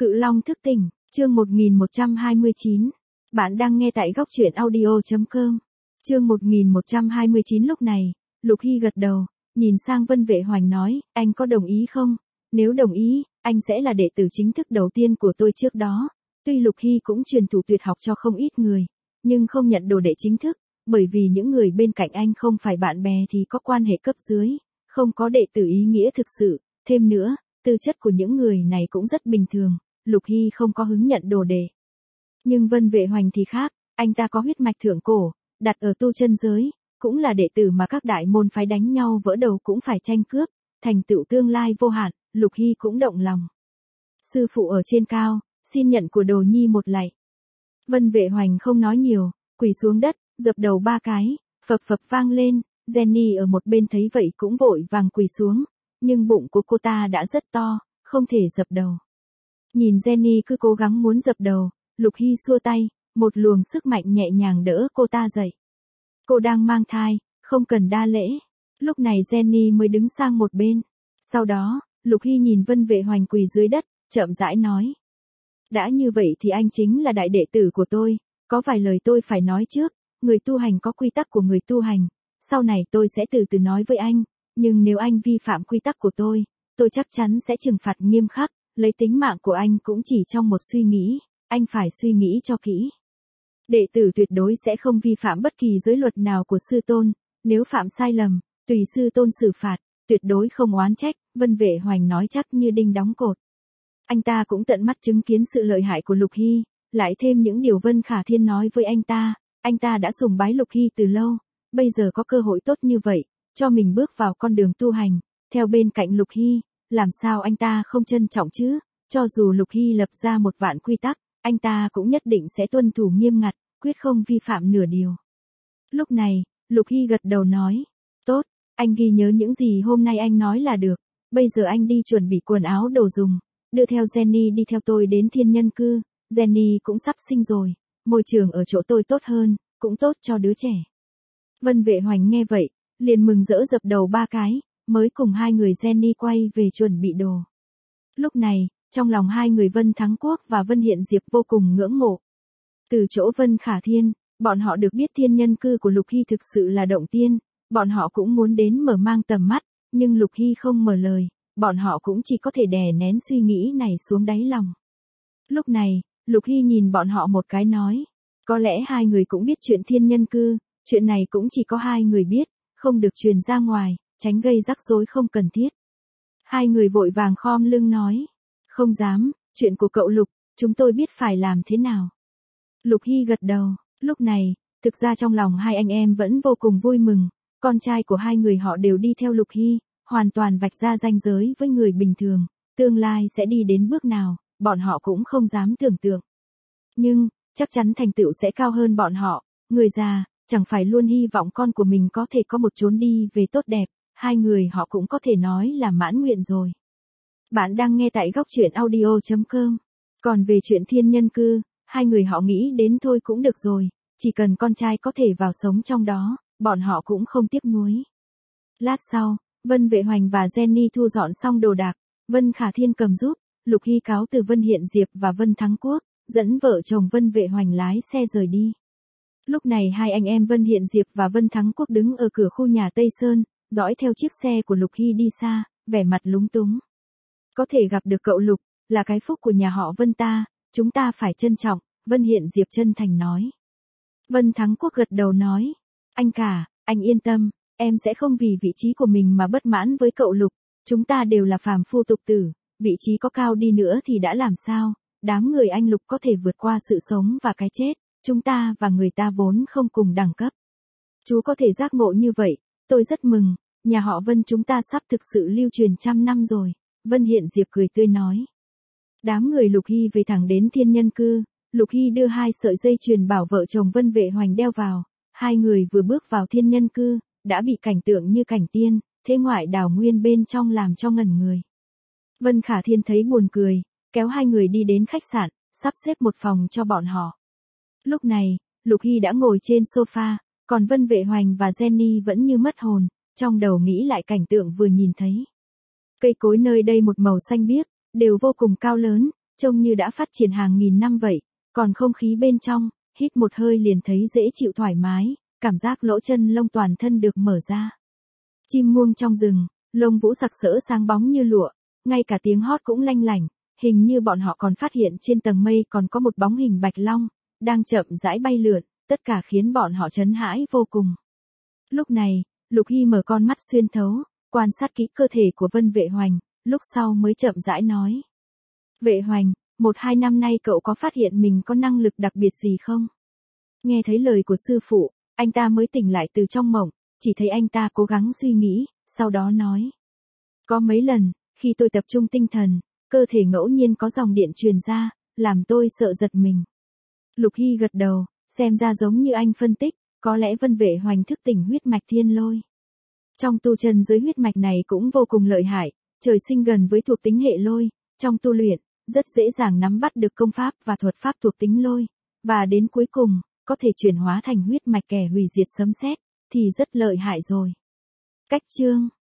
Cự Long thức tỉnh, chương 1129. Bạn đang nghe tại góc truyện audio.com. Chương 1129. Lúc này, Lục Hy gật đầu, nhìn sang Vân Vệ Hoành nói, anh có đồng ý không? Nếu đồng ý, anh sẽ là đệ tử chính thức đầu tiên của tôi trước đó. Tuy Lục Hy cũng truyền thụ tuyệt học cho không ít người, nhưng không nhận đồ đệ chính thức, bởi vì những người bên cạnh anh không phải bạn bè thì có quan hệ cấp dưới, không có đệ tử ý nghĩa thực sự. Thêm nữa, tư chất của những người này cũng rất bình thường, Lục Hy không có hứng nhận đồ đệ. Nhưng Vân Vệ Hoành thì khác, anh ta có huyết mạch thượng cổ, đặt ở tu chân giới, cũng là đệ tử mà các đại môn phái đánh nhau vỡ đầu cũng phải tranh cướp, thành tựu tương lai vô hạn. Lục Hy cũng động lòng. Sư phụ ở trên cao, xin nhận của đồ nhi một lạy. Vân Vệ Hoành không nói nhiều, quỳ xuống đất, dập đầu 3 cái, phập phập vang lên. Jenny ở một bên thấy vậy cũng vội vàng quỳ xuống, nhưng bụng của cô ta đã rất to, không thể dập đầu. Nhìn Jenny cứ cố gắng muốn dập đầu, Lục Hy xua tay, một luồng sức mạnh nhẹ nhàng đỡ cô ta dậy. Cô đang mang thai, không cần đa lễ. Lúc này Jenny mới đứng sang một bên. Sau đó, Lục Hy nhìn Vân Vệ Hoành quỳ dưới đất, chậm rãi nói. Đã như vậy thì anh chính là đại đệ tử của tôi, có vài lời tôi phải nói trước, người tu hành có quy tắc của người tu hành, sau này tôi sẽ từ từ nói với anh, nhưng nếu anh vi phạm quy tắc của tôi chắc chắn sẽ trừng phạt nghiêm khắc, lấy tính mạng của anh cũng chỉ trong một suy nghĩ, anh phải suy nghĩ cho kỹ. Đệ tử tuyệt đối sẽ không vi phạm bất kỳ giới luật nào của sư tôn, nếu phạm sai lầm, tùy sư tôn xử phạt, tuyệt đối không oán trách. Vân Vệ Hoành nói chắc như đinh đóng cột. Anh ta cũng tận mắt chứng kiến sự lợi hại của Lục Hy, lại thêm những điều Vân Khả Thiên nói với anh ta đã sùng bái Lục Hy từ lâu, bây giờ có cơ hội tốt như vậy, cho mình bước vào con đường tu hành, theo bên cạnh Lục Hy, làm sao anh ta không trân trọng chứ, cho dù Lục Hy lập ra 1.000 quy tắc, anh ta cũng nhất định sẽ tuân thủ nghiêm ngặt, quyết không vi phạm nửa điều. Lúc này, Lục Hy gật đầu nói, tốt, anh ghi nhớ những gì hôm nay anh nói là được, bây giờ anh đi chuẩn bị quần áo đồ dùng, đưa theo Jenny đi theo tôi đến thiên nhân cư, Jenny cũng sắp sinh rồi, môi trường ở chỗ tôi tốt hơn, cũng tốt cho đứa trẻ. Vân Vệ Hoành nghe vậy, liền mừng rỡ dập đầu 3 cái, mới cùng hai người Jenny quay về chuẩn bị đồ. Lúc này, trong lòng hai người Vân Thắng Quốc và Vân Hiện Diệp vô cùng ngưỡng mộ. Từ chỗ Vân Khả Thiên, bọn họ được biết thiên nhân cư của Lục Hy thực sự là động tiên, bọn họ cũng muốn đến mở mang tầm mắt, nhưng Lục Hy không mở lời, bọn họ cũng chỉ có thể đè nén suy nghĩ này xuống đáy lòng. Lúc này, Lục Hy nhìn bọn họ một cái nói, có lẽ hai người cũng biết chuyện thiên nhân cư, chuyện này cũng chỉ có hai người biết, không được truyền ra ngoài, tránh gây rắc rối không cần thiết. Hai người vội vàng khom lưng nói, không dám, chuyện của cậu Lục, chúng tôi biết phải làm thế nào. Lục Hy gật đầu, lúc này, thực ra trong lòng hai anh em vẫn vô cùng vui mừng, con trai của hai người họ đều đi theo Lục Hy, hoàn toàn vạch ra ranh giới với người bình thường, tương lai sẽ đi đến bước nào, bọn họ cũng không dám tưởng tượng. Nhưng, chắc chắn thành tựu sẽ cao hơn bọn họ, người già, chẳng phải luôn hy vọng con của mình có thể có một chốn đi về tốt đẹp, hai người họ cũng có thể nói là mãn nguyện rồi. Bạn đang nghe tại góc truyện audio.com. Còn về chuyện thiên nhân cư, hai người họ nghĩ đến thôi cũng được rồi, chỉ cần con trai có thể vào sống trong đó, bọn họ cũng không tiếc nuối. Lát sau, Vân Vệ Hoành và Jenny thu dọn xong đồ đạc, Vân Khả Thiên cầm giúp, Lục Hy cáo từ Vân Hiện Diệp và Vân Thắng Quốc, dẫn vợ chồng Vân Vệ Hoành lái xe rời đi. Lúc này hai anh em Vân Hiện Diệp và Vân Thắng Quốc đứng ở cửa khu nhà Tây Sơn, dõi theo chiếc xe của Lục Hy đi xa, vẻ mặt lúng túng. Có thể gặp được cậu Lục, là cái phúc của nhà họ Vân ta, chúng ta phải trân trọng, Vân Hiện Diệp chân thành nói. Vân Thắng Quốc gật đầu nói, anh cả, anh yên tâm, em sẽ không vì vị trí của mình mà bất mãn với cậu Lục, chúng ta đều là phàm phu tục tử, vị trí có cao đi nữa thì đã làm sao, đám người anh Lục có thể vượt qua sự sống và cái chết, chúng ta và người ta vốn không cùng đẳng cấp. Chú có thể giác ngộ như vậy, tôi rất mừng, nhà họ Vân chúng ta sắp thực sự lưu truyền 100 năm rồi, Vân Hiện Diệp cười tươi nói. Đám người Lục Hy về thẳng đến thiên nhân cư, Lục Hy đưa 2 sợi dây chuyền bảo vợ chồng Vân Vệ Hoành đeo vào, hai người vừa bước vào thiên nhân cư, đã bị cảnh tượng như cảnh tiên, thế ngoại đào nguyên bên trong làm cho ngẩn người. Vân Khả Thiên thấy buồn cười, kéo hai người đi đến khách sạn, sắp xếp một phòng cho bọn họ. Lúc này, Lục Hy đã ngồi trên sofa, còn Vân Vệ Hoành và Jenny vẫn như mất hồn, trong đầu nghĩ lại cảnh tượng vừa nhìn thấy. Cây cối nơi đây một màu xanh biếc, đều vô cùng cao lớn, trông như đã phát triển hàng nghìn năm vậy, còn không khí bên trong, hít một hơi liền thấy dễ chịu thoải mái, cảm giác lỗ chân lông toàn thân được mở ra. Chim muông trong rừng, lông vũ sặc sỡ sáng bóng như lụa, ngay cả tiếng hót cũng lanh lảnh, hình như bọn họ còn phát hiện trên tầng mây còn có một bóng hình bạch long, đang chậm rãi bay lượn, tất cả khiến bọn họ chấn hãi vô cùng. Lúc này, Lục Hy mở con mắt xuyên thấu, quan sát kỹ cơ thể của Vân Vệ Hoành, lúc sau mới chậm rãi nói. Vệ Hoành, 1-2 năm nay cậu có phát hiện mình có năng lực đặc biệt gì không? Nghe thấy lời của sư phụ, anh ta mới tỉnh lại từ trong mộng, chỉ thấy anh ta cố gắng suy nghĩ, sau đó nói. Có mấy lần, khi tôi tập trung tinh thần, cơ thể ngẫu nhiên có dòng điện truyền ra, làm tôi sợ giật mình. Lục Hy gật đầu, xem ra giống như anh phân tích, có lẽ Vân Vệ Hoành thức tỉnh huyết mạch thiên lôi. Trong tu chân giới huyết mạch này cũng vô cùng lợi hại, trời sinh gần với thuộc tính hệ lôi, trong tu luyện, rất dễ dàng nắm bắt được công pháp và thuật pháp thuộc tính lôi, và đến cuối cùng, có thể chuyển hóa thành huyết mạch kẻ hủy diệt sấm sét, thì rất lợi hại rồi. Cách chương